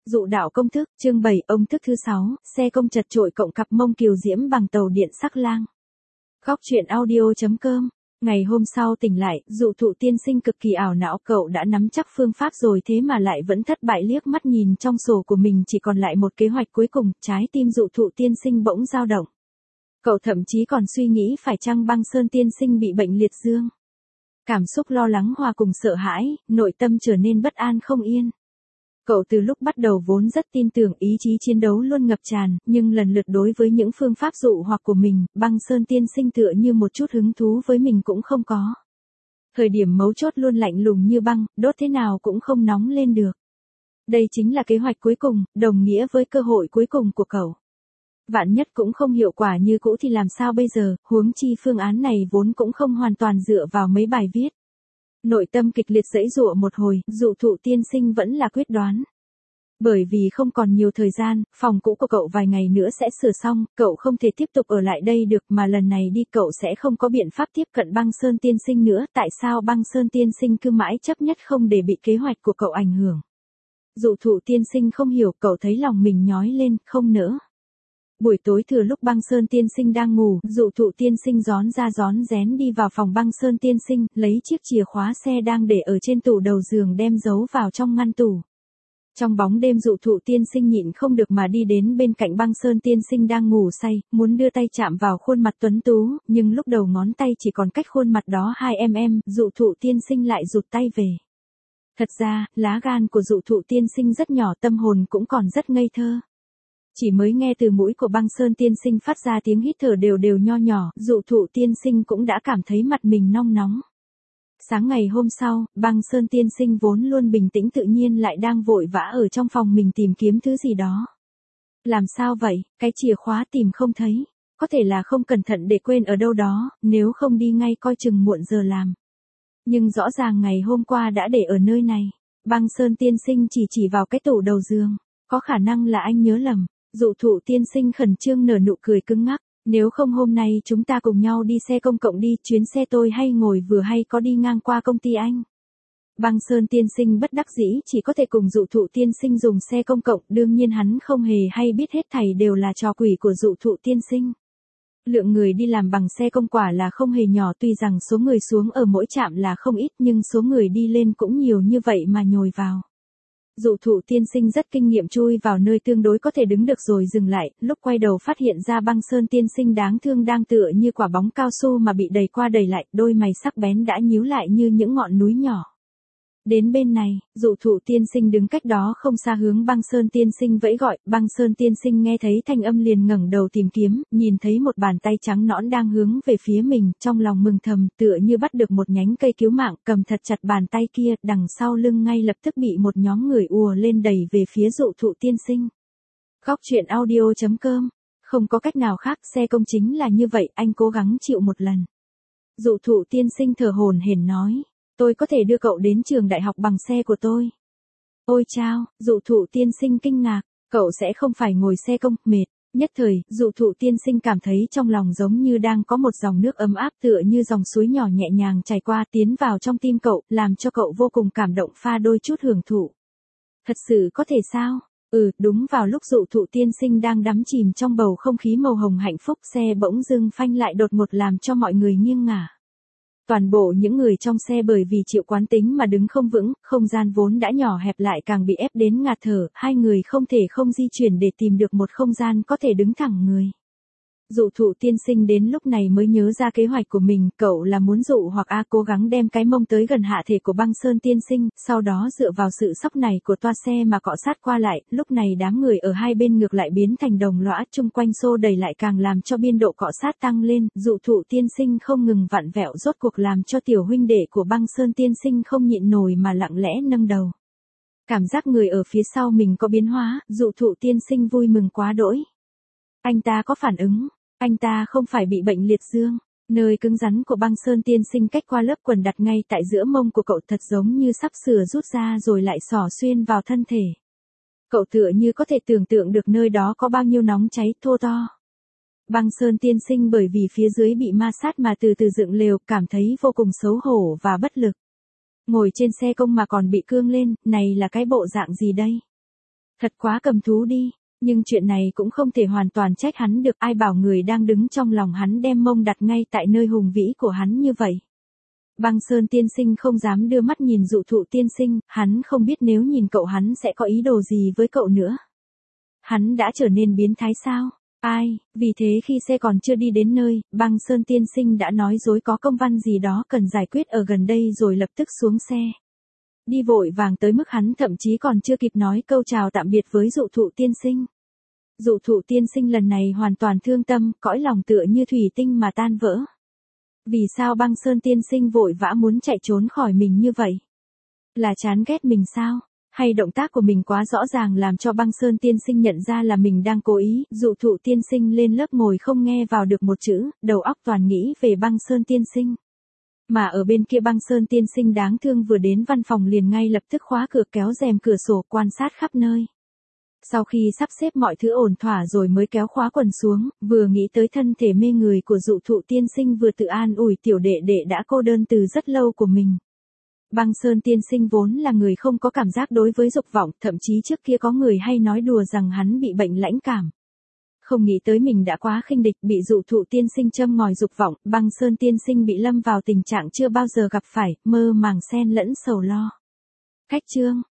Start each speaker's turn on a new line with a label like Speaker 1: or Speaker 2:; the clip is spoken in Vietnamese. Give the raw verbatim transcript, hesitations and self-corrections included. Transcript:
Speaker 1: Dụ đạo công thức, chương bảy, ông thức thứ sáu, xe công chật chội cộng cặp mông kiều diễm bằng tàu điện sắc lang. Góc truyện audio.com. Ngày hôm sau tỉnh lại, dụ thụ tiên sinh cực kỳ ảo não, cậu đã nắm chắc phương pháp rồi thế mà lại vẫn thất bại, liếc mắt nhìn trong sổ của mình chỉ còn lại một kế hoạch cuối cùng, trái tim dụ thụ tiên sinh bỗng dao động. Cậu thậm chí còn suy nghĩ phải chăng Băng Sơn tiên sinh bị bệnh liệt dương. Cảm xúc lo lắng hòa cùng sợ hãi, nội tâm trở nên bất an không yên. Cậu từ lúc bắt đầu vốn rất tin tưởng, ý chí chiến đấu luôn ngập tràn, nhưng lần lượt đối với những phương pháp dụ hoặc của mình, Băng Sơn tiên sinh tựa như một chút hứng thú với mình cũng không có. Thời điểm mấu chốt luôn lạnh lùng như băng, đốt thế nào cũng không nóng lên được. Đây chính là kế hoạch cuối cùng, đồng nghĩa với cơ hội cuối cùng của cậu. Vạn nhất cũng không hiệu quả như cũ thì làm sao bây giờ, huống chi phương án này vốn cũng không hoàn toàn dựa vào mấy bài viết. Nội tâm kịch liệt giãy giụa một hồi, dụ thụ tiên sinh vẫn là quyết đoán. Bởi vì không còn nhiều thời gian, phòng cũ của cậu vài ngày nữa sẽ sửa xong, cậu không thể tiếp tục ở lại đây được, mà lần này đi cậu sẽ không có biện pháp tiếp cận Băng Sơn tiên sinh nữa. Tại sao Băng Sơn tiên sinh cứ mãi chấp nhất không để bị kế hoạch của cậu ảnh hưởng? Dụ thụ tiên sinh không hiểu, cậu thấy lòng mình nhói lên, không nỡ. Buổi tối thừa lúc Băng Sơn tiên sinh đang ngủ, dụ thụ tiên sinh rón ra rón rén đi vào phòng Băng Sơn tiên sinh, lấy chiếc chìa khóa xe đang để ở trên tủ đầu giường đem giấu vào trong ngăn tủ. Trong bóng đêm dụ thụ tiên sinh nhịn không được mà đi đến bên cạnh Băng Sơn tiên sinh đang ngủ say, muốn đưa tay chạm vào khuôn mặt tuấn tú, nhưng lúc đầu ngón tay chỉ còn cách khuôn mặt đó hai xăng-ti-mét, dụ thụ tiên sinh lại rụt tay về. Thật ra, lá gan của dụ thụ tiên sinh rất nhỏ, tâm hồn cũng còn rất ngây thơ. Chỉ mới nghe từ mũi của Băng Sơn tiên sinh phát ra tiếng hít thở đều đều nho nhỏ, dụ thụ tiên sinh cũng đã cảm thấy mặt mình nong nóng. Sáng ngày hôm sau, Băng Sơn tiên sinh vốn luôn bình tĩnh tự nhiên lại đang vội vã ở trong phòng mình tìm kiếm thứ gì đó. Làm sao vậy, cái chìa khóa tìm không thấy, có thể là không cẩn thận để quên ở đâu đó, nếu không đi ngay coi chừng muộn giờ làm. Nhưng rõ ràng ngày hôm qua đã để ở nơi này. Băng Sơn tiên sinh chỉ chỉ vào cái tủ đầu giường, có khả năng là anh nhớ lầm. Dụ thụ tiên sinh khẩn trương nở nụ cười cứng ngắc, nếu không hôm nay chúng ta cùng nhau đi xe công cộng đi, chuyến xe tôi hay ngồi vừa hay có đi ngang qua công ty anh. Băng Sơn tiên sinh bất đắc dĩ chỉ có thể cùng dụ thụ tiên sinh dùng xe công cộng, đương nhiên hắn không hề hay biết hết thảy đều là trò quỷ của dụ thụ tiên sinh. Lượng người đi làm bằng xe công quả là không hề nhỏ, tuy rằng số người xuống ở mỗi trạm là không ít nhưng số người đi lên cũng nhiều như vậy mà nhồi vào. Dụ thụ tiên sinh rất kinh nghiệm chui vào nơi tương đối có thể đứng được rồi dừng lại, lúc quay đầu phát hiện ra Băng Sơn tiên sinh đáng thương đang tựa như quả bóng cao su mà bị đẩy qua đẩy lại, đôi mày sắc bén đã nhíu lại như những ngọn núi nhỏ. Đến bên này, dụ thụ tiên sinh đứng cách đó không xa hướng Băng Sơn tiên sinh vẫy gọi, Băng Sơn tiên sinh nghe thấy thanh âm liền ngẩng đầu tìm kiếm, nhìn thấy một bàn tay trắng nõn đang hướng về phía mình, trong lòng mừng thầm, tựa như bắt được một nhánh cây cứu mạng, cầm thật chặt bàn tay kia, đằng sau lưng ngay lập tức bị một nhóm người ùa lên đẩy về phía dụ thụ tiên sinh. Góc truyện audio.com. Không có cách nào khác, xe công chính là như vậy, anh cố gắng chịu một lần. Dụ thụ tiên sinh thở hổn hển nói. Tôi có thể đưa cậu đến trường đại học bằng xe của tôi. Ôi chao, dụ thụ tiên sinh kinh ngạc, cậu sẽ không phải ngồi xe công, mệt. Nhất thời, dụ thụ tiên sinh cảm thấy trong lòng giống như đang có một dòng nước ấm áp tựa như dòng suối nhỏ nhẹ nhàng chảy qua tiến vào trong tim cậu, làm cho cậu vô cùng cảm động pha đôi chút hưởng thụ. Thật sự có thể sao? Ừ, đúng vào lúc dụ thụ tiên sinh đang đắm chìm trong bầu không khí màu hồng hạnh phúc, xe bỗng dưng phanh lại đột ngột làm cho mọi người nghiêng ngả. Toàn bộ những người trong xe bởi vì chịu quán tính mà đứng không vững, không gian vốn đã nhỏ hẹp lại càng bị ép đến ngạt thở, hai người không thể không di chuyển để tìm được một không gian có thể đứng thẳng người. Dụ thụ tiên sinh đến lúc này mới nhớ ra kế hoạch của mình, cậu là muốn dụ hoặc A cố gắng đem cái mông tới gần hạ thể của Băng Sơn tiên sinh, sau đó dựa vào sự sóc này của toa xe mà cọ sát qua lại, lúc này đám người ở hai bên ngược lại biến thành đồng lõa, chung quanh xô đẩy lại càng làm cho biên độ cọ sát tăng lên, dụ thụ tiên sinh không ngừng vặn vẹo rốt cuộc làm cho tiểu huynh đệ của Băng Sơn tiên sinh không nhịn nổi mà lặng lẽ nâng đầu. Cảm giác người ở phía sau mình có biến hóa, dụ thụ tiên sinh vui mừng quá đỗi. Anh ta có phản ứng. Anh ta không phải bị bệnh liệt dương, nơi cứng rắn của Băng Sơn tiên sinh cách qua lớp quần đặt ngay tại giữa mông của cậu thật giống như sắp sửa rút ra rồi lại xỏ xuyên vào thân thể. Cậu tựa như có thể tưởng tượng được nơi đó có bao nhiêu nóng cháy thô to. Băng Sơn tiên sinh bởi vì phía dưới bị ma sát mà từ từ dựng lều, cảm thấy vô cùng xấu hổ và bất lực. Ngồi trên xe công mà còn bị cương lên, này là cái bộ dạng gì đây? Thật quá cầm thú đi, nhưng chuyện này cũng không thể hoàn toàn trách hắn được, ai bảo người đang đứng trong lòng hắn đem mông đặt ngay tại nơi hùng vĩ của hắn như vậy. Băng Sơn tiên sinh không dám đưa mắt nhìn Dụ Thụ tiên sinh, hắn không biết nếu nhìn cậu hắn sẽ có ý đồ gì với cậu nữa. Hắn đã trở nên biến thái sao? Ai, vì thế khi xe còn chưa đi đến nơi, Băng Sơn tiên sinh đã nói dối có công văn gì đó cần giải quyết ở gần đây rồi lập tức xuống xe. Đi vội vàng tới mức hắn thậm chí còn chưa kịp nói câu chào tạm biệt với Dụ Thụ tiên sinh. Dụ Thụ tiên sinh lần này hoàn toàn thương tâm, cõi lòng tựa như thủy tinh mà tan vỡ. Vì sao Băng Sơn tiên sinh vội vã muốn chạy trốn khỏi mình như vậy? Là chán ghét mình sao? Hay động tác của mình quá rõ ràng làm cho Băng Sơn tiên sinh nhận ra là mình đang cố ý? Dụ Thụ tiên sinh lên lớp ngồi không nghe vào được một chữ, đầu óc toàn nghĩ về Băng Sơn tiên sinh. Mà ở bên kia Băng Sơn tiên sinh đáng thương vừa đến văn phòng liền ngay lập tức khóa cửa kéo rèm cửa sổ quan sát khắp nơi. Sau khi sắp xếp mọi thứ ổn thỏa rồi mới kéo khóa quần xuống, vừa nghĩ tới thân thể mê người của Dụ Thụ tiên sinh vừa tự an ủi tiểu đệ đệ đã cô đơn từ rất lâu của mình. Băng Sơn tiên sinh vốn là người không có cảm giác đối với dục vọng, thậm chí trước kia có người hay nói đùa rằng hắn bị bệnh lãnh cảm. Không nghĩ tới mình đã quá khinh địch, bị Dụ Thụ tiên sinh châm ngòi dục vọng, Băng Sơn tiên sinh bị lâm vào tình trạng chưa bao giờ gặp phải, mơ màng xen lẫn sầu lo. Cách chương